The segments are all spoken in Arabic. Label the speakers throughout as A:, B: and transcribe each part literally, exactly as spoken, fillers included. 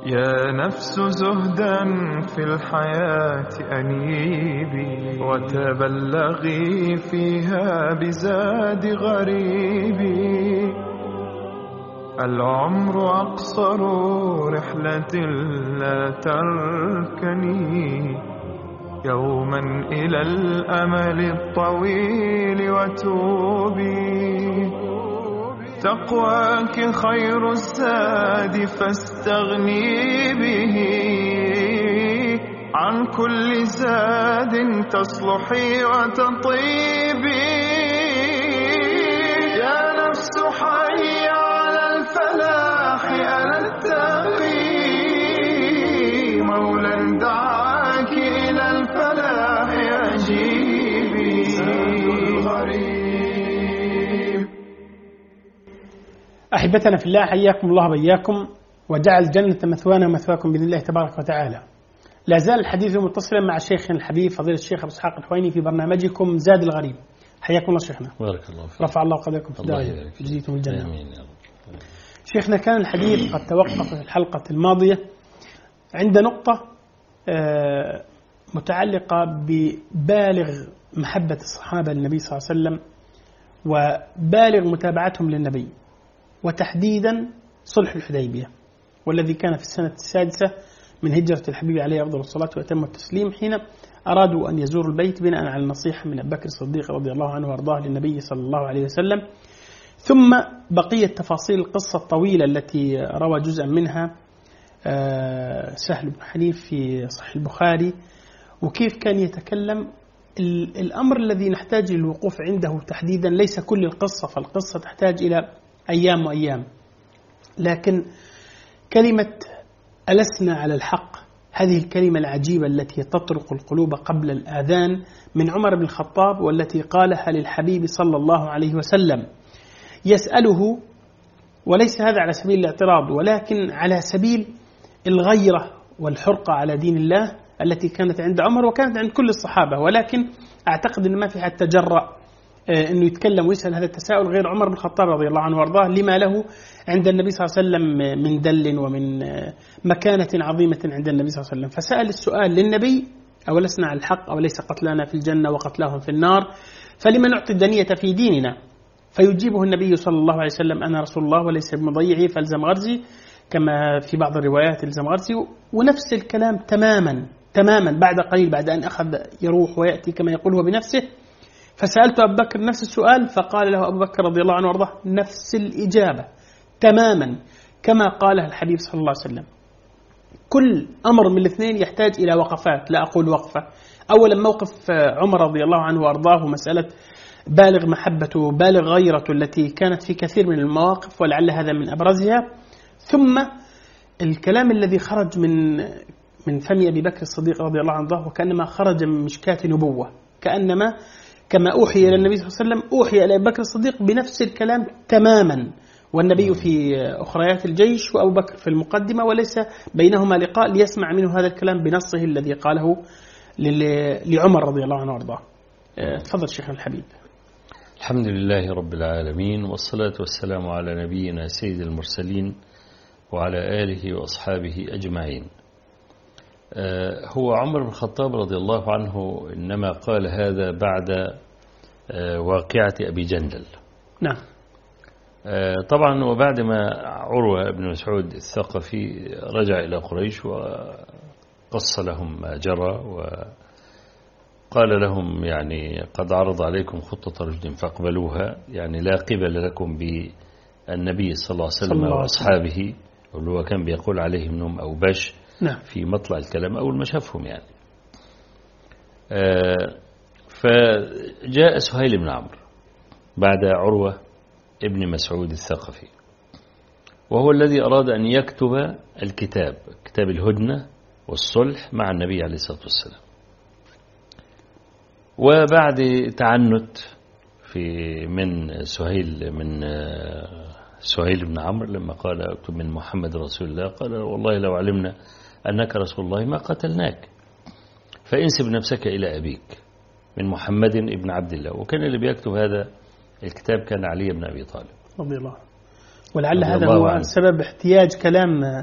A: يا نفس زهدا في الحياة أنيبي، وتبلغي فيها بزاد غريبي. العمر أقصر رحلة لا تركني يوما إلى الأمل الطويل وتوبي. تقواك خير الزاد فاستغني به، عن كل زاد تصلحي وتطيبي. يا نفس حي على الفلاح أنا التقي، مولا دعاك إلى الفلاح أجيبي. الغريب.
B: أحبتنا في الله، حياكم الله بياكم وجعل الجنة مثوانا ومثواكم بإذن الله تبارك وتعالى. لا زال الحديث متصلا مع شيخنا الحبيب فضيلة الشيخ أبو إسحاق الحويني في برنامجكم زاد الغريب. حياكم الله شيخنا.
C: بارك الله فيك.
B: رفع الله قدركم في الدائرة جزيتم الجنة.
C: آمين يا رب.
B: شيخنا، كان الحديث قد توقف في الحلقة الماضية عند نقطة متعلقة ببالغ محبة الصحابة للنبي صلى الله عليه وسلم وبالغ متابعتهم للنبي، وتحديدا صلح الحديبية، والذي كان في السنة السادسة من هجرة الحبيب عليه أفضل الصلاة وأتم التسليم، حين أرادوا أن يزوروا البيت بناء على النصيحة من أبي بكر الصديق رضي الله عنه وأرضاه للنبي صلى الله عليه وسلم. ثم بقية تفاصيل القصة الطويلة التي روى جزءا منها سهل بن حنيف في صحيح البخاري، وكيف كان يتكلم. الأمر الذي نحتاج للوقوف عنده تحديدا ليس كل القصة، فالقصة تحتاج إلى أيام وأيام، لكن كلمة ألسنا على الحق، هذه الكلمة العجيبة التي تطرق القلوب قبل الآذان من عمر بن الخطاب، والتي قالها للحبيب صلى الله عليه وسلم يسأله، وليس هذا على سبيل الاعتراض ولكن على سبيل الغيرة والحرقة على دين الله التي كانت عند عمر وكانت عند كل الصحابة، ولكن أعتقد أن ما في حد تجرأ أنه يتكلم ويسأل هذا التساؤل غير عمر بن الخطاب رضي الله عنه وارضاه، لما له عند النبي صلى الله عليه وسلم من دل ومن مكانة عظيمة عند النبي صلى الله عليه وسلم. فسأل السؤال للنبي: أولسنا على الحق؟ أوليس قتلانا في الجنة وقتلاهم في النار؟ فلما نعطي الدنية في ديننا؟ فيجيبه النبي صلى الله عليه وسلم: أنا رسول الله وليس بمضيعي فالزم غرزي، كما في بعض الروايات الزم غرزي. ونفس الكلام تماما تماما بعد قليل، بعد أن أخذ يروح ويأتي كما يقول هو بنفسه. فسألت أبو بكر نفس السؤال، فقال له أبو بكر رضي الله عنه وارضاه نفس الإجابة تماما كما قالها الحبيب صلى الله عليه وسلم. كل أمر من الاثنين يحتاج إلى وقفات، لا أقول وقفة. أولا موقف عمر رضي الله عنه وارضاه، مسألة بالغ محبته بالغ غيرته التي كانت في كثير من المواقف، ولعل هذا من أبرزها. ثم الكلام الذي خرج من من فم أبي بكر الصديق رضي الله عنه، وكأنما خرج من مشكاة نبوة، كأنما كما أوحي إلى النبي صلى الله عليه وسلم أوحي إلى أبي بكر الصديق بنفس الكلام تماما، والنبي في أخريات الجيش وأبو بكر في المقدمة، وليس بينهما لقاء ليسمع منه هذا الكلام بنصه الذي قاله لعمر رضي الله عنه وارضاه. تفضل شيخنا الحبيب.
C: الحمد لله رب العالمين، والصلاة والسلام على نبينا سيد المرسلين وعلى آله وأصحابه أجمعين. هو عمر بن الخطاب رضي الله عنه إنما قال هذا بعد واقعة أبي جندل.
B: نعم.
C: طبعا وبعد ما عروة بن مسعود الثقفي رجع إلى قريش وقص لهم ما جرى، وقال لهم يعني قد عرض عليكم خطة رشد فاقبلوها، يعني لا قبل لكم بالنبي صلى الله عليه وسلم وأصحابه، واللي هو كان بيقول عليهم أنهم أوباش.
B: نعم.
C: في مطلع الكلام أول ما شافهم يعني. آه فجاء سهيل بن عمرو بعد عروة ابن مسعود الثقفي، وهو الذي أراد أن يكتب الكتاب، كتاب الهدنة والصلح مع النبي عليه الصلاة والسلام. وبعد تعنت في من سهيل من سهيل بن عمرو لما قال اكتب من محمد رسول الله، قال والله لو علمنا أنك رسول الله ما قتلناك، فانسب نفسك إلى أبيك من محمد ابن عبد الله. وكان اللي بيكتب هذا الكتاب كان علي بن أبي طالب
B: رضي الله، ولعل هذا هو سبب احتياج كلام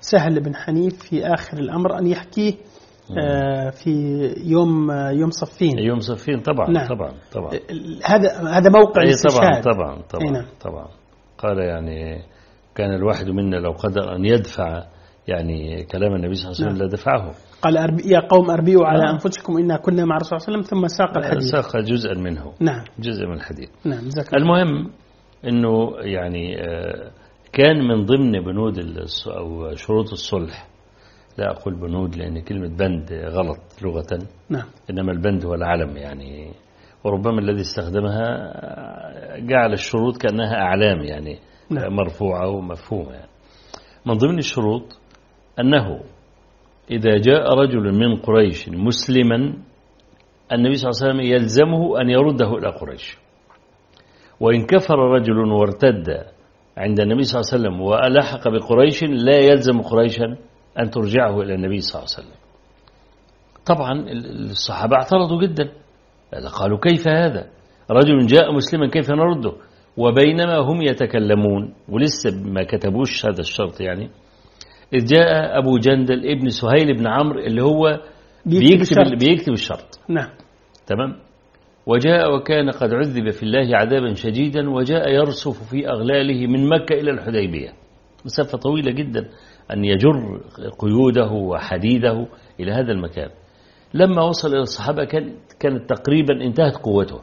B: سهل بن حنيف في آخر الأمر أن يحكيه آه في يوم آه يوم صفين.
C: يوم صفين طبعا.
B: نعم.
C: طبعا طبعا
B: هذا هذا موقع الاستشهاد.
C: طبعا طبعا طبعا,
B: نعم.
C: طبعا. قال يعني كان الواحد منا لو قدر أن يدفع يعني كلام النبي صلى الله عليه وسلم لدفعه.
B: قال يا قوم أربيوا على آه. أنفسكم إنا كنا مع الرسول صلى الله عليه وسلم، ثم ساق الحديث،
C: ساق جزءا منه.
B: نعم
C: جزء من الحديث.
B: نعم.
C: المهم أنه يعني كان من ضمن بنود أو شروط الصلح، لا أقول بنود لأن كلمة بند غلط لغة،
B: نعم.
C: إنما البند هو العلم يعني، وربما الذي استخدمها جعل الشروط كأنها أعلام يعني، نعم. مرفوعة ومفهومة يعني. من ضمن الشروط أنه إذا جاء رجل من قريش مسلما النبي صلى الله عليه وسلم يلزمه أن يرده إلى قريش، وإن كفر رجل وارتد عند النبي صلى الله عليه وسلم وألحق بقريش لا يلزم قريشا أن ترجعه إلى النبي صلى الله عليه وسلم. طبعا الصحابة اعترضوا جدا، قالوا كيف هذا، رجل جاء مسلما كيف نرده؟ وبينما هم يتكلمون ولسه ما كتبوش هذا الشرط يعني، إذ جاء أبو جندل ابن سهيل بن عمرو اللي هو بيكتب, بيكتب الشرط.
B: نعم.
C: تمام. وجاء وكان قد عذب في الله عذابا شديدا، وجاء يرصف في أغلاله من مكة إلى الحديبية، مسافة طويلة جدا أن يجر قيوده وحديده إلى هذا المكان. لما وصل إلى الصحابة كان كانت تقريبا انتهت قوته،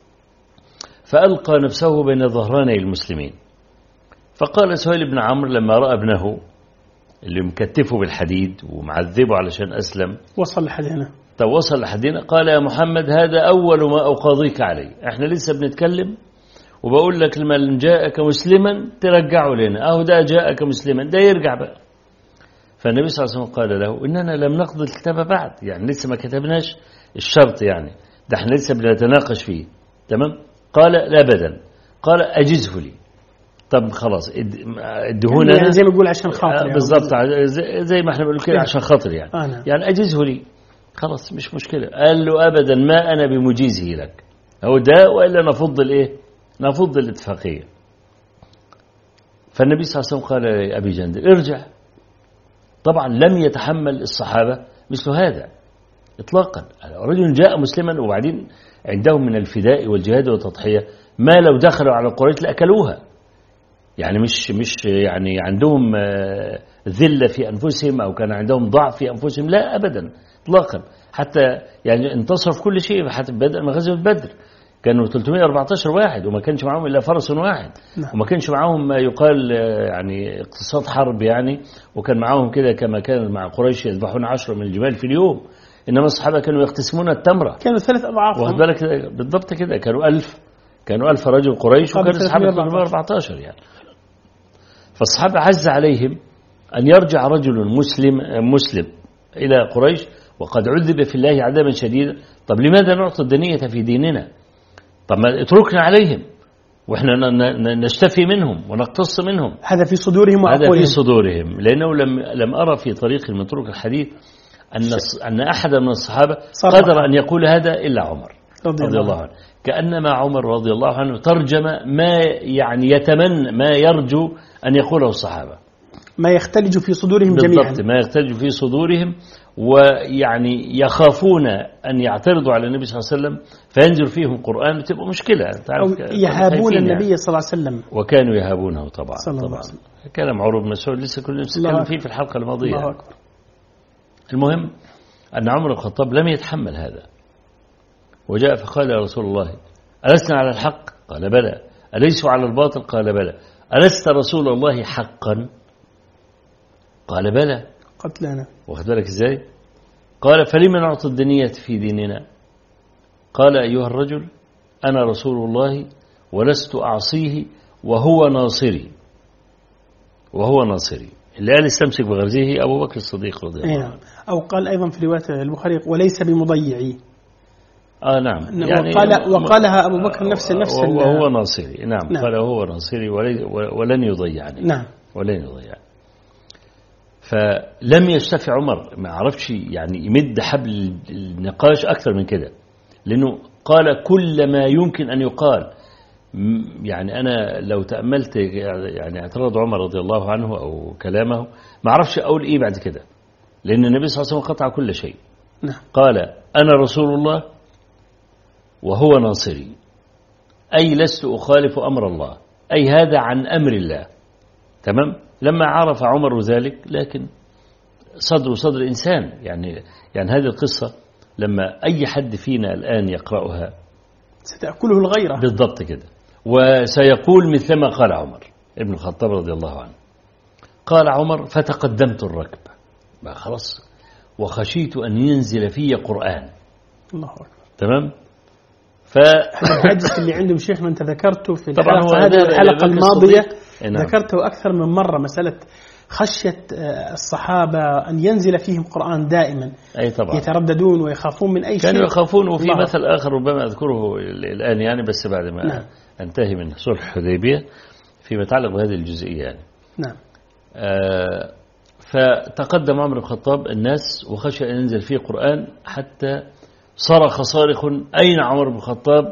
C: فألقى نفسه بين ظهراني المسلمين. فقال سهيل بن عمرو لما رأى ابنه اللي مكتفه بالحديد ومعذبه علشان أسلم،
B: وصل لحد هنا،
C: طب وصل لحد هنا، قال يا محمد هذا أول ما أقاضيك عليه، احنا لسه بنتكلم وبقول لك لمن جاءك مسلما ترجعه لنا، أهو ده جاءك مسلما ده يرجع بقى. فالنبي صلى الله عليه وسلم قال له إننا لم نقضي الكتاب بعد، يعني لسه ما كتبناش الشرط يعني، ده احنا لسه بنتناقش فيه. تمام. قال لا أبدا، قال أجزه لي. طب خلاص ادهونا
B: يعني زي ما بيقول عشان خاطر
C: بالضبط، زي ما احنا بنقول كده عشان خاطر يعني.
B: آه
C: يعني أجزه لي خلاص مش مشكلة. قال له أبدا ما أنا بمجيزه لك، هو ده وإلا نفض الإيه، نفض الاتفاقية. فالنبي صلى الله عليه وسلم قال لأبي جندل ارجع. طبعا لم يتحمل الصحابة مثل هذا إطلاقا، رجل جاء مسلما وبعدين عندهم من الفداء والجهاد والتضحية ما لو دخلوا على قريش لأكلوها، يعني مش مش يعني عندهم ذلة في أنفسهم أو كان عندهم ضعف في أنفسهم، لا أبدا إطلاقا، حتى يعني انتصر في كل شيء. حتى بدأ من غزوة بدر كانوا ثلاثمائة وأربعة عشر واحد وما كانش معهم إلا فرس واحد، وما كانش معهم ما يقال يعني اقتصاد حرب يعني، وكان معهم كده كما كان مع قريش يذبحون عشرة من الجمال في اليوم، إنما الصحابة كانوا يقتسمون التمرة،
B: كانوا ثلاث أضعاف.
C: واخد بالك بالضبط كده، كانوا ألف كانوا ألف رجل قريش وكان الصحابة ثلاثمائة وأربعة عشر يعني. فالصحابة عز عليهم أن يرجع رجل مسلم مسلم إلى قريش وقد عذب في الله عذابا شديدا. طب لماذا نعطي الدنية في ديننا؟ طب ما اتركنا عليهم وإحنا نشتفي منهم ونقتص منهم.
B: هذا في صدورهم وعقولهم.
C: هذا في صدورهم، لأنه لم لم أرى في طريق من طرق الحديث أن أن أحدا من الصحابة قدر أن يقول هذا إلا عمر رضي, رضي الله عنه. كأنما عمر رضي الله عنه ترجم ما يعني يتمنى ما يرجو أن يقوله الصحابة،
B: ما يختلج في صدورهم جميعا،
C: بالضبط ما يختلج في صدورهم، ويعني يخافون أن يعترضوا على النبي صلى الله عليه وسلم فينزل فيهم قرآن وتبقى مشكلة،
B: أو يهابون النبي صلى الله عليه وسلم،
C: وكانوا يهابونه طبعا.
B: طبعا
C: كلام عروة بن مسعود لسه كنا نتكلم فيه في الحلقة الماضية.
B: الله أكبر.
C: المهم أن عمر بن الخطاب لم يتحمل هذا، وجاء فقال يا رسول الله ألسنا على الحق؟ قال بلى. أليسوا على الباطل؟ قال بلى. ألست رسول الله حقا؟ قال بلى.
B: قتلنا.
C: واخد بالك ازاي؟ قال فلما نعطي الدنية في ديننا؟ قال أيها الرجل أنا رسول الله ولست أعصيه وهو ناصري، وهو ناصري. اللي قال استمسك بغرزه أبو بكر الصديق رضي الله عنه.
B: أو قال أيضا في رواية البخاري وليس بمضيعي.
C: آه نعم
B: يعني وقال وقالها أبو بكر نفس النفس
C: وهو ناصري. نعم, نعم. قال هو ناصري ولن يضيعني.
B: نعم
C: ولن يضيعني. فلم يستفع عمر، ما عرفش يعني يمد حبل النقاش أكثر من كده، لأنه قال كل ما يمكن أن يقال يعني أنا لو تأملت يعني اعتراض عمر رضي الله عنه أو كلامه ما أعرفش أقول إيه بعد كده، لأن النبي صلى الله عليه وسلم قطع كل شيء.
B: نعم.
C: قال أنا رسول الله وهو ناصري، أي لست أخالف أمر الله، أي هذا عن أمر الله. تمام. لما عرف عمر ذلك، لكن صدر صدر إنسان، يعني يعني هذه القصة لما أي حد فينا الآن يقرأها
B: ستأكله الغيرة.
C: بالضبط كده، وسيقول مثلما قال عمر ابن الخطاب رضي الله عنه. قال عمر فتقدمت الركب بقى خلاص، وخشيت أن ينزل في قرآن.
B: الله أكبر.
C: تمام. ف
B: الحديث اللي عندهم شيخنا أنت ذكرته في
C: طبعا
B: الحلقة هذه الحلقة الماضية،
C: نعم.
B: ذكرته أكثر من مرة، مسألة خشية الصحابة أن ينزل فيهم قرآن دائما.
C: أي طبعا.
B: يترددون ويخافون من أي شيء.
C: كانوا يخافون. وفي مثل آخر ربما أذكره الآن يعني، بس بعد ما
B: نعم.
C: أنتهي من صلح الحديبية فيما يتعلق بهذه الجزئية يعني.
B: نعم.
C: آه فتقدم عمر بن الخطاب الناس وخشى أن ينزل فيه قرآن، حتى صرخ صارخ أين عمر بن الخطاب؟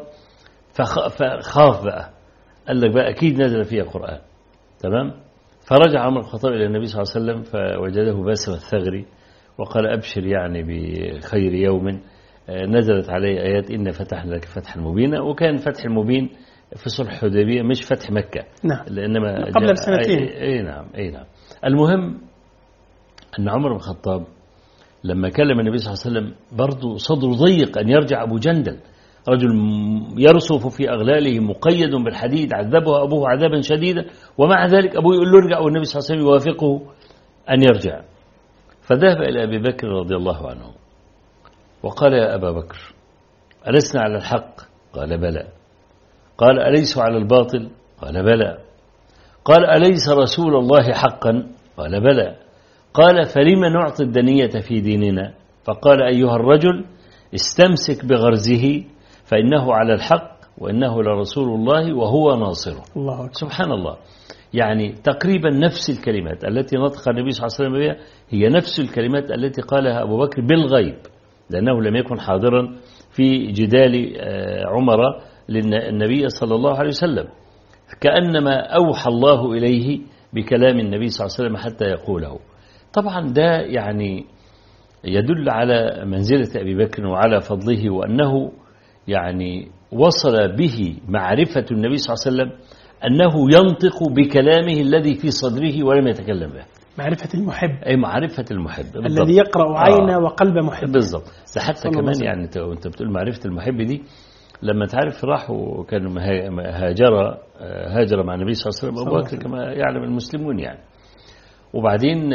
C: فخاف بقى، قال لك بقى أكيد نزل فيها قرآن. تمام. فرجع عمر بن الخطاب إلى النبي صلى الله عليه وسلم فوجده باسم الثغري وقال أبشر يعني بخير يوم نزلت عليه آيات إن فتحنا لك فتحا مبينا. وكان فتح المبين في صلح الحديبية مش فتح مكة.
B: نعم.
C: لأنما
B: قبل بسنتين.
C: أي, أي نعم أي نعم. المهم أن عمر بن الخطاب لما كلم النبي صلى الله عليه وسلم برضو صدره ضيق أن يرجع أبو جندل، رجل يرصف في أغلاله مقيد بالحديد، عذبه أبوه عذابا شديدا، ومع ذلك أبوه يقول له ارجع، والنبي صلى الله عليه وسلم يوافقه أن يرجع. فذهب إلى أبي بكر رضي الله عنه وقال يا أبا بكر ألسنا على الحق؟ قال بلى. قال أليس على الباطل؟ قال بلى. قال أليس رسول الله حقا؟ قال بلى. قال فلم نعطي الدنية في ديننا؟ فقال أيها الرجل استمسك بغرزه فإنه على الحق وإنه لرسول الله وهو ناصره.
B: الله أكبر.
C: سبحان الله. يعني تقريبا نفس الكلمات التي نطق النبي صلى الله عليه وسلم بها هي نفس الكلمات التي قالها أبو بكر بالغيب، لأنه لم يكن حاضرا في جدال عمر للنبي صلى الله عليه وسلم، كأنما أوحى الله إليه بكلام النبي صلى الله عليه وسلم حتى يقوله. طبعا ده يعني يدل على منزلة أبي بكر وعلى فضله، وأنه يعني وصل به معرفة النبي صلى الله عليه وسلم أنه ينطق بكلامه الذي في صدره ولم يتكلم به.
B: معرفة المحب.
C: أي معرفة المحب بالضبط.
B: الذي يقرأ عين آه. وقلب محب.
C: بالضبط. ده حتى كمان يعني وانت بتقول معرفة المحب دي، لما تعرف راحوا كانوا هاجر هاجر مع النبي صلى الله عليه وسلم أبو بكر كما يعلم المسلمون يعني. وبعدين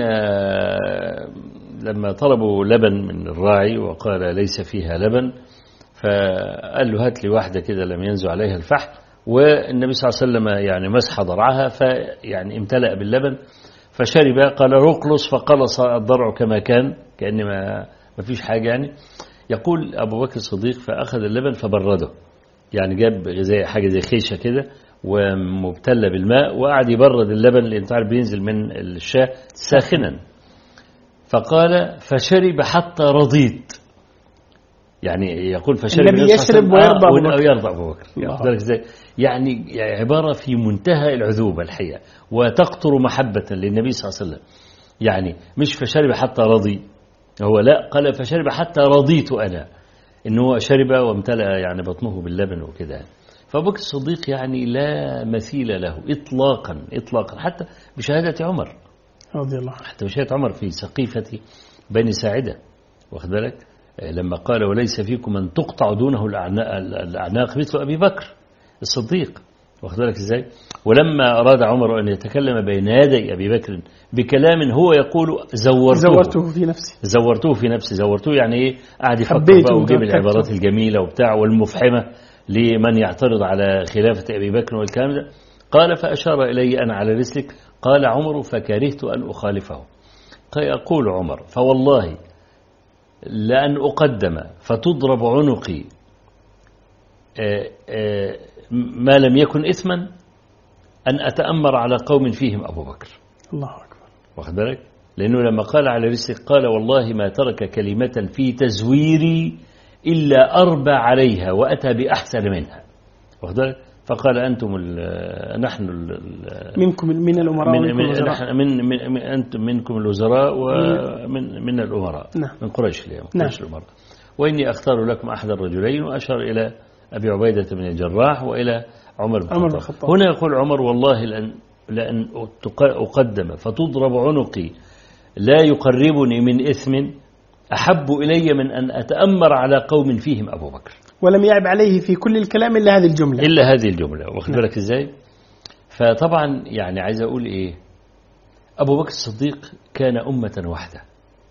C: لما طلبوا لبن من الراعي وقال ليس فيها لبن، فقال له هات لي واحدة كده لم ينزو عليها الفحم، والنبي صلى الله عليه وسلم يعني مسح ضرعها فيعني امتلأ باللبن فشرب. قال رقلص فقلص الضرع كما كان، كأن ما ما فيش حاجة يعني. يقول أبو بكر الصديق فأخذ اللبن فبرده، يعني جاب غذاء حاجة زي خيشة كده ومبتلة بالماء وقعد يبرد اللبن اللي انت عارف بينزل من الشاة ساخنا. فقال فشرب حتى رضيت، يعني يقول فشرب
B: النبي يشرب ويرضى أبو بكر.
C: يرضى أبو بكر. يعني عبارة في منتهى العذوبة الحقيقة، وتقطر محبة للنبي صلى الله عليه وسلم. يعني مش فشرب حتى رضي، هو لا، قال فشرب حتى رضيت أنا، إنه شرب وامتلأ يعني بطنه باللبن وكده. فأبو بكر الصديق يعني لا مثيل له إطلاقا إطلاقا، حتى بشهادة عمر
B: رضي الله عنه،
C: حتى بشهادة عمر في سقيفة بني ساعدة، واخد بالك، لما قال وليس فيكم من تقطع دونه الأعناق مثل أبي بكر الصديق، واخد بالك إزاي. ولما أراد عمر أن يتكلم بين يدي أبي بكر بكلام هو يقول زورته,
B: زورته في نفسي
C: زورته في نفسي زورته يعني إيه، قاعد يفكر بقى ويجيب العبارات الجميلة وبتاع والمفحمة لمن يعترض على خلافة أبي بكر والكلام ده. قال فأشار إلي أنا على رسلك. قال عمر فكرهت أن أخالفه. يقول عمر فوالله لأن أقدم فتضرب عنقي ما لم يكن إثما أن أتأمر على قوم فيهم أبو بكر.
B: الله أكبر.
C: واخد بالك، لأنه لما قال على رسلك قال والله ما ترك كلمة في تزويري إلا أربى عليها وأتى بأحسن منها. واخد بالك، فقال أنتم نحن
B: منكم من الأمراء
C: من من, نحن من, من, من أنتم منكم الوزراء ومن من الأمراء
B: نعم.
C: من قريش اليوم
B: نعم.
C: قريش الأمراء، وإني أختار لكم أحد الرجلين، وأشار إلى أبي عبيدة بن الجراح وإلى عمر بن الخطاب. هنا يقول عمر والله لأن, لأن أقدم فتضرب عنقي لا يقربني من إثم أحب إلي من أن أتأمر على قوم فيهم أبو بكر.
B: ولم يعب عليه في كل الكلام إلا هذه الجملة
C: إلا هذه الجملة واخد بالك إزاي. فطبعا يعني عايز أقول إيه، أبو بكر الصديق كان أمة واحدة،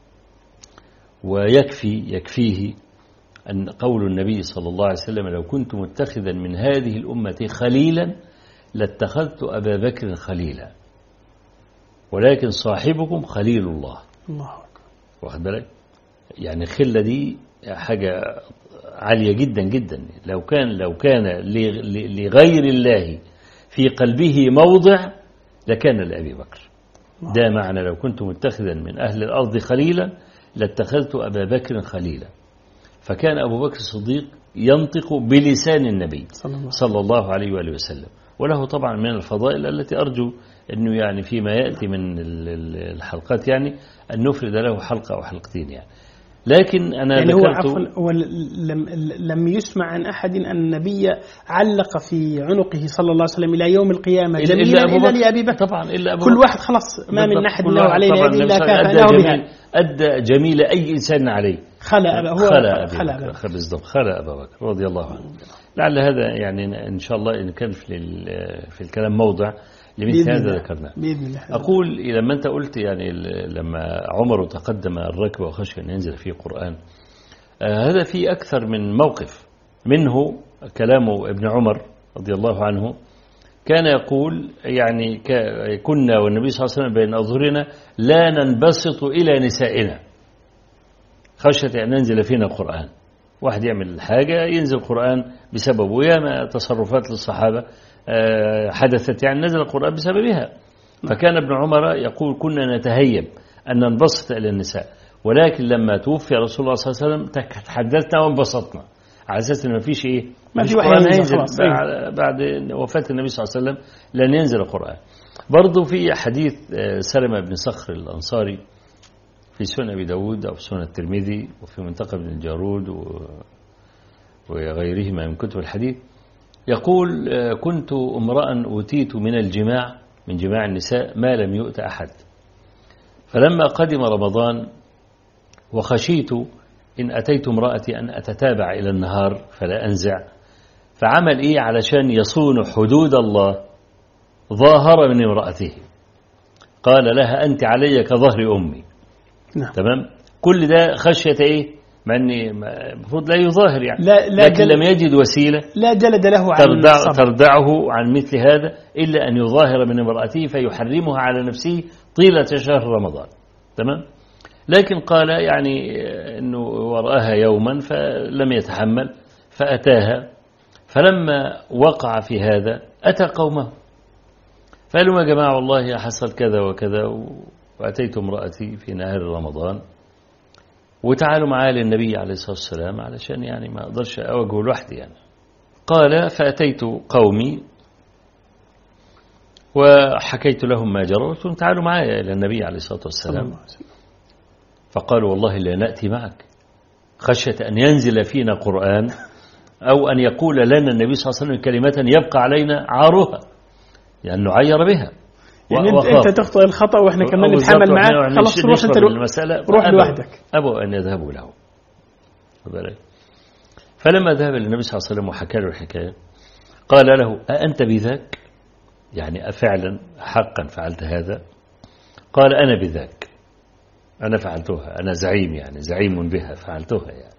C: ويكفي يكفيه أن قول النبي صلى الله عليه وسلم لو كنت متخذا من هذه الأمة خليلا لاتخذت أبا بكر خليلا ولكن صاحبكم خليل الله.
B: الله أكبر.
C: واخد بالك يعني الخلة دي حاجة عالية جدا جدا. لو كان لو كان لغير الله في قلبه موضع لكان لأبي بكر. ده معنى لو كنت متخذا من أهل الأرض خليلا لاتخذت أبا بكر خليلا. فكان أبو بكر الصديق ينطق بلسان النبي صلى الله عليه وآله وسلم، وله طبعا من الفضائل التي أرجو أنه يعني فيما يأتي من الحلقات يعني أن نفرد له حلقة أو حلقتين يعني. لكن أنا
B: يعني هو
C: ذكرت
B: عفوا هو لم, لم يسمع عن أحد أن النبي علق في عنقه صلى الله عليه وسلم إلى يوم القيامة جميلا إلا, إلا لأبي بكر.
C: طبعا إلا أبو
B: كل
C: بكر.
B: واحد خلاص ما من أحد له عليه يد إلا كافأناه بها.
C: أدى جميل أي إنسان عليه.
B: خلى أبا هو
C: خلى
B: خلى
C: أبا بكر بالضبط خلى أبا بكر رضي الله عنه. لعل هذا يعني إن شاء الله إن كان في في الكلام موضع لمثل هذا ذكرناه بإذن الله. أقول لما أنت قلت يعني لما عمر تقدم الركب وخشي أن ينزل فيه قرآن، آه هذا في أكثر من موقف. منه كلام ابن عمر رضي الله عنه كان يقول يعني كنا والنبي صلى الله عليه وسلم بين أظهرنا لا ننبسط إلى نسائنا خشية أن ينزل فينا قرآن. واحد يعمل حاجة ينزل القرآن بسببه، ياما تصرفات للصحابة حدثت يعني نزل القرآن بسببها. فكان ابن عمر يقول كنا نتهيب أن ننبسط إلى النساء، ولكن لما توفي رسول الله صلى الله عليه وسلم تحدثنا وانبسطنا على أساس أن ما فيش إيه
B: ما في
C: قرآن ينزل بعد وفاة النبي صلى الله عليه وسلم لن ينزل القرآن. برضو في حديث سلمة بن صخر الأنصاري في سنن أبي داود أو سنن الترمذي وفي منتقى بن الجارود وغيرهما من كتب الحديث يقول كنت امرأ أوتيت من الجماع من جماع النساء ما لم يؤت أحد، فلما قدم رمضان وخشيت إن أتيت امرأتي أن أتتابع إلى النهار فلا أنزع، فعمل إيه علشان يصون حدود الله ظاهر من امرأته قال لها أنت علي كظهر أمي.
B: نعم.
C: تمام. كل ده خشية إيه مع أني المفروض لا يظاهر يعني
B: لا لا
C: لكن لم يجد وسيلة
B: لا جلد له عن
C: تردع تردعه عن مثل هذا إلا أن يظاهر من امرأته فيحرمها على نفسه طيلة شهر رمضان. تمام. لكن قال يعني أنه ورآها يوما فلم يتحمل فأتاها، فلما وقع في هذا أتى قومه فقالوا يا جماعة والله حصل كذا وكذا وأتيت امرأتي في نهار رمضان وتعالوا معايا للنبي عليه الصلاة والسلام علشان يعني ما أقدرش أواجهه لوحدي يعني. قال فأتيت قومي وحكيت لهم ما جرى وقلت تعالوا معايا إلى النبي عليه الصلاة والسلام، فقالوا والله لا نأتي معك خشية أن ينزل فينا قرآن أو أن يقول لنا النبي صلى الله عليه وسلم كلمة يبقى علينا عارها يعني نعير بها.
B: يعني أنت تخطئ الخطأ وإحنا كمان نتحمل معاه خلاص روح أنت روح لوحدك.
C: أبوا أن يذهبوا له. فلما ذهب للنبي صلى الله عليه وسلم وحكى له الحكاية قال له أأنت بذاك يعني أفعلا حقا فعلت هذا؟ قال أنا بذاك أنا فعلتها أنا زعيم يعني زعيم بها فعلتها يعني.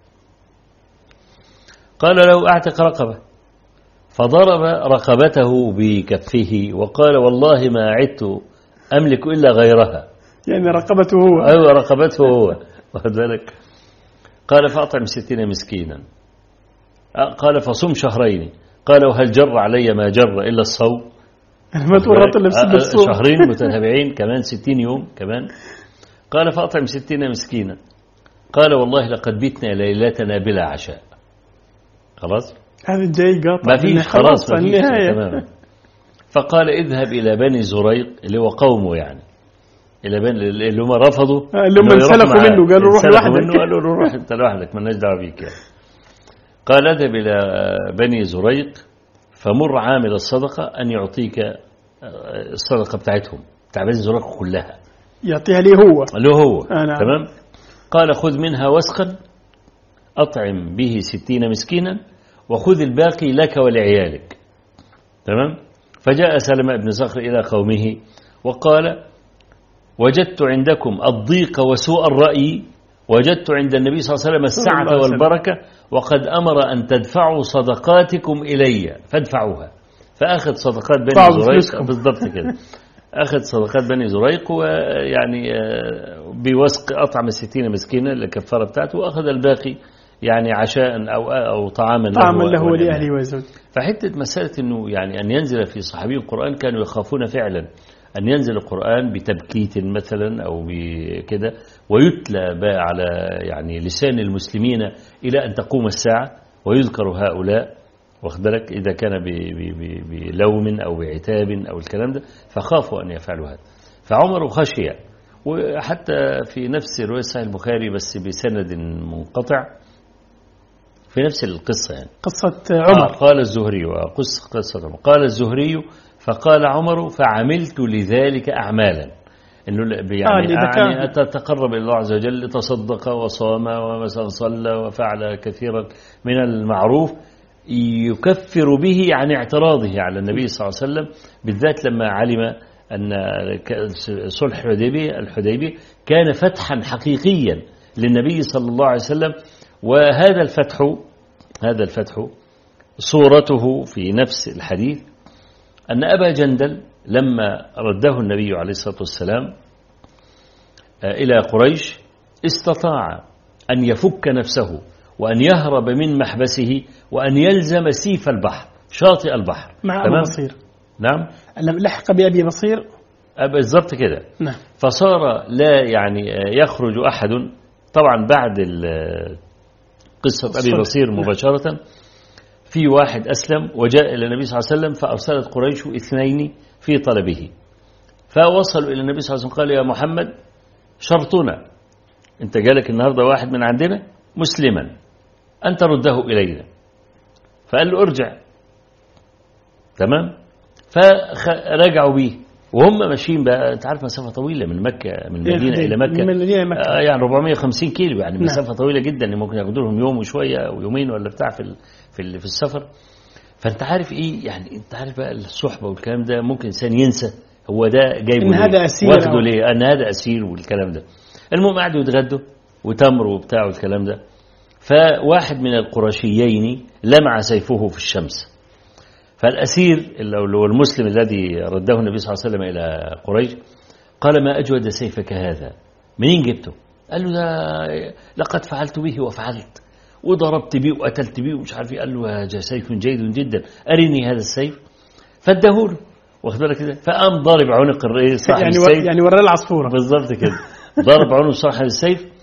C: قال له أعتق رقبة، فضرب رقبته بكفه وقال والله ما عدت أملك إلا غيرها.
B: يعني رقبته هو.
C: أيوة رقبته هو. واخد بالك. قال فأطعم ستين مسكينا. قال فصم شهرين. قال وهل جر علي ما جر إلا الصوم؟
B: ما تورط اللي بسبب الصوم.
C: شهرين متتابعين كمان ستين يوم كمان. قال فأطعم ستين مسكينا. قال والله لقد بيتنا ليلتنا بلا عشاء. خلاص
B: هذا جاي قاطع
C: ما فيش خلاص ما فيش تماما. فقال اذهب إلى بني زريق اللي هو قومه يعني، إلى بني اللي هم رفضوا،
B: اللي هم انسلخوا منه قالوا روح لوحدك،
C: قالوا له روح أنت لوحدك ما لناش دعوة بيك يعني. قال اذهب إلى بني زريق فمر عامل الصدقة أن يعطيك الصدقة بتاعتهم بتاع بني زريق كلها،
B: يعطيها ليه هو
C: له هو
B: آه
C: تمام. قال خذ منها وسقا أطعم به ستين مسكينا وخذ الباقي لك ولعيالك تمام. فجاء سلمة بن صخر إلى قومه وقال وجدت عندكم الضيق وسوء الرأي، وجدت عند النبي صلى الله عليه وسلم السعة والبركة، وقد أمر أن تدفعوا صدقاتكم إلي فادفعوها. فأخذ صدقات بني زريق بالضبط كده، أخذ صدقات بني زريق ويعني بوسق أطعم الستين مسكينة الكفارة بتاعته، وأخذ الباقي يعني عشاء أو أو طعاما له,
B: طعاما له ولأهله وزوجه.
C: فحتة مسألة إنه يعني أن ينزل في صحابي القرآن كانوا يخافون فعلا أن ينزل القرآن بتبكيت مثلا أو بكده ويتلى بقى على يعني لسان المسلمين إلى أن تقوم الساعة ويذكر هؤلاء، واخد بالك، إذا كان بلوم أو بعتاب أو الكلام ده، فخافوا أن يفعلوا هذا. فعمر خشي، وحتى في نفس رواية صحيح البخاري بس بسند منقطع في نفس القصة يعني
B: قصة عمر.
C: آه قال الزهري وقصة قصة عمر قال الزهري فقال عمر فعملت لذلك أعمالا، إنه يعني,
B: آه
C: يعني أتتقرب إلى الله عز وجل، تصدق وصام ومثلا صلى وفعل كثيرا من المعروف يكفر به عن اعتراضه على النبي صلى الله عليه وسلم، بالذات لما علم أن صلح الحديبية الحديبية كان فتحا حقيقيا للنبي صلى الله عليه وسلم. وهذا الفتح هذا الفتح صورته في نفس الحديث أن أبا جندل لما رده النبي عليه الصلاة والسلام إلى قريش استطاع أن يفك نفسه وأن يهرب من محبسه وأن يلزم سيف البحر شاطئ البحر
B: مع أبو بصير.
C: نعم
B: لحق بأبي بصير
C: بالضبط كده.
B: نعم.
C: فصار لا يعني يخرج أحد طبعا بعد قصة أبي بصير مباشرة في واحد أسلم وجاء إلى النبي صلى الله عليه وسلم، فأرسلت قريش اثنين في طلبه، فوصلوا إلى النبي صلى الله عليه وسلم قال يا محمد شرطنا، أنت جالك النهاردة واحد من عندنا مسلما أن ترده إلينا. فقال له ارجع تمام. فرجعوا به وهم ماشيين بقى، انت عارف مسافة طويلة من مكة من مدينة إلى مكة,
B: من مدينة مكة.
C: آه يعني أربعمائة وخمسين كيلو يعني نعم. مسافة طويلة جدا، ممكن ياخدوا لهم يوم وشوية أو يومين ولا بتاع في في في السفر. فأنت عارف إيه يعني، أنت عارف بقى الصحبة والكلام ده ممكن إنسان ينسى هو ده جايبه
B: إن هذا أسير
C: واخده ليه، أن هذا أسير والكلام ده. المهم قعدوا يتغدوا وتمر وبتاع والكلام ده. فواحد من القرشيين لمع سيفه في الشمس، فالأسير اللي هو المسلم الذي رده النبي صلى الله عليه وسلم إلى قريش قال ما أجود سيفك هذا، منين جبته؟ قال له ده لقد فعلت به وفعلت وضربت به وقتلت به ومش عارف. قال له هذا سيف جيد جدا أرني هذا السيف، فادهوله واخد بالك كده. فقام ضارب عنق صاحب
B: يعني
C: السيف،
B: يعني وراه العصفورة
C: بالضبط كده، ضرب عنق صاحب السيف.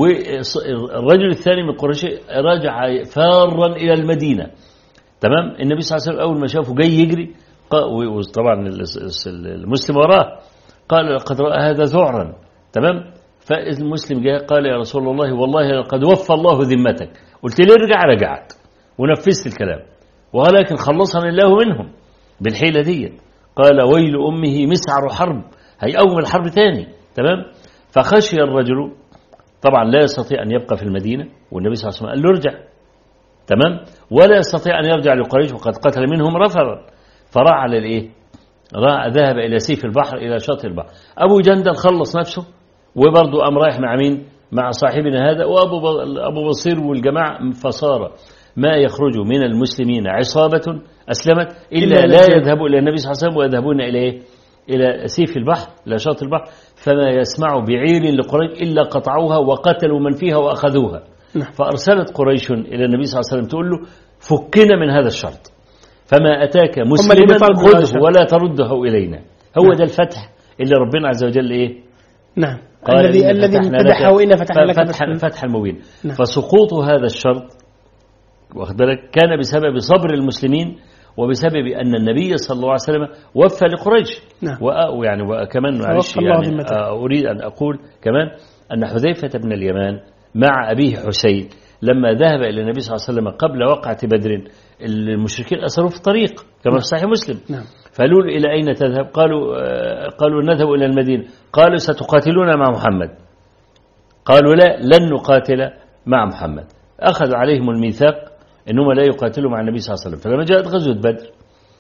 C: والرجل الثاني من قريش رجع فارا إلى المدينة تمام. النبي صلى الله عليه وسلم أول ما شافه جاي يجري، وطبعا المسلم وراه، قال لقد رأى هذا ذعرا تمام. فالمسلم جاء قال يا رسول الله والله لقد وفى الله ذمتك، قلت لي ارجع رجعت ونفذت الكلام، ولكن خلصنا الله منهم بالحيلة دي. قال ويل أمه مسعر حرب، هيقوم الحرب تاني تمام. فخشي الرجل طبعا لا يستطيع أن يبقى في المدينة، والنبي صلى الله عليه وسلم قال له ارجع تمام، ولا يستطيع أن يرجع لقريش وقد قتل منهم رفضا. فراح على الإيه؟ راح ذهب إلى سيف البحر إلى شاطئ البحر. أبو جندل خلص نفسه وبرضه قام رايح مع مين؟ مع صاحبنا هذا وأبو أبو بصير والجماعة. فصار ما يخرج من المسلمين عصابة أسلمت إلا لا يذهب إلى النبي صلى الله عليه وسلم ويذهبون إلى إيه؟ إلى سيف البحر إلى شاطئ البحر، فما يسمع بعير لقريش إلا قطعوها وقتلوا من فيها وأخذوها. فأرسلت قريش إلى النبي صلى الله عليه وسلم تقول له فكنا من هذا الشرط، فما أتاك مسلما خذه ولا ترده إلينا. هو ده الفتح اللي ربنا عز وجل إيه؟
B: نعم. الذي الذي فتحه وإن فتحنا لك
C: فتح فتح المبين. نعم. فسقوط هذا الشرط واخد بالك، كان بسبب صبر المسلمين وبسبب أن النبي صلى الله عليه وسلم وفى لقريش.
B: نعم.
C: ويعني وكمان معلش يعني أريد أن أقول كمان أن حذيفة بن اليمان مع أبيه حسين لما ذهب إلى النبي صلى الله عليه وسلم قبل وقعة بدر، المشركين أسروه في الطريق كما في صحيح مسلم.
B: نعم.
C: فقالوا إلى أين تذهب؟ قالوا قالوا نذهب إلى المدينة. قالوا ستقاتلون مع محمد. قالوا لا، لن نقاتل مع محمد. أخذ عليهم الميثاق أنهم لا يقاتلوا مع النبي صلى الله عليه وسلم. فلما جاءت غزوة بدر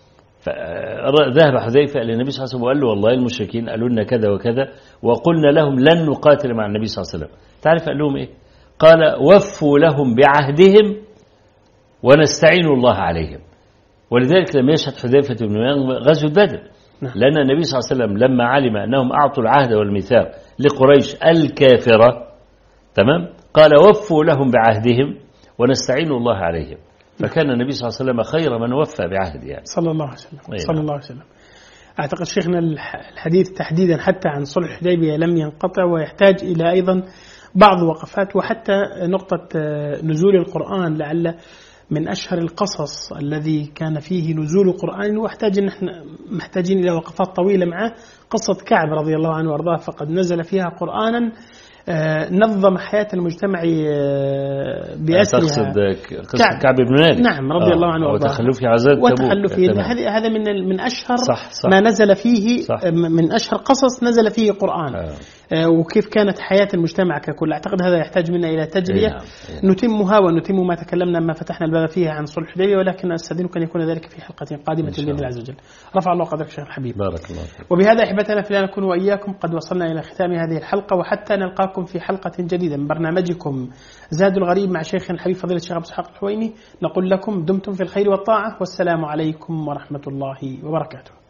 C: ذهب حذيفة إلى النبي صلى الله عليه وسلم وقال له والله المشركين قالوا لنا كذا وكذا وقلنا لهم لن نقاتل مع النبي صلى الله عليه وسلم. تعرف قال لهم إيه؟ قال وفوا لهم بعهدهم ونستعين الله عليهم. ولذلك لم يشهد حذيفة بن اليمان غزوة بدر، لأن النبي صلى الله عليه وسلم لما علم أنهم أعطوا العهد والميثاق لقريش الكافرة تمام، قال وفوا لهم بعهدهم ونستعين الله عليهم. فكان النبي صلى الله عليه وسلم خير من وفى بعهد يعني.
B: صلى الله عليه وسلم. صلى الله عليه وسلم. أعتقد شيخنا الحديث تحديدا حتى عن صلح الحديبية لم ينقطع ويحتاج إلى أيضا بعض وقفات، وحتى نقطة نزول القرآن لعل من أشهر القصص الذي كان فيه نزول القرآن، واحتاج أن احنا محتاجين إلى وقفات طويلة معه. قصة كعب رضي الله عنه وارضاه، فقد نزل فيها قرآنا نظم حياة المجتمع بأسرها.
C: تقصد قصة كعب, كعب بن مالك؟
B: نعم رضي آه. الله عنه وارضاه.
C: وتخلفه عزاد
B: وتخلفه هذا هذا من من أشهر
C: صح صح.
B: ما نزل فيه
C: صح.
B: من أشهر قصص نزل فيه قرآن. آه. وكيف كانت حياة المجتمع ككل. أعتقد هذا يحتاج منا إلى تجرية نعم. نتمها ونتم ما تكلمنا ما فتحنا الباب فيها عن صلح الحديبية، ولكن أستأذنك أن يكون ذلك في حلقة قادمة بإذن الله عز وجل. رفع الله قدرك شيخ الحبيب.
C: بارك الله فيك.
B: وبهذا أحبتنا في الله نكون وإياكم قد وصلنا إلى ختام هذه الحلقة، وحتى نلقاكم في حلقة جديدة من برنامجكم زاد الغريب مع شيخنا الحبيب فضيلة الشيخ أبو إسحاق الحويني، نقول لكم دمتم في الخير والطاعة، والسلام عليكم ورحمة الله وبركاته.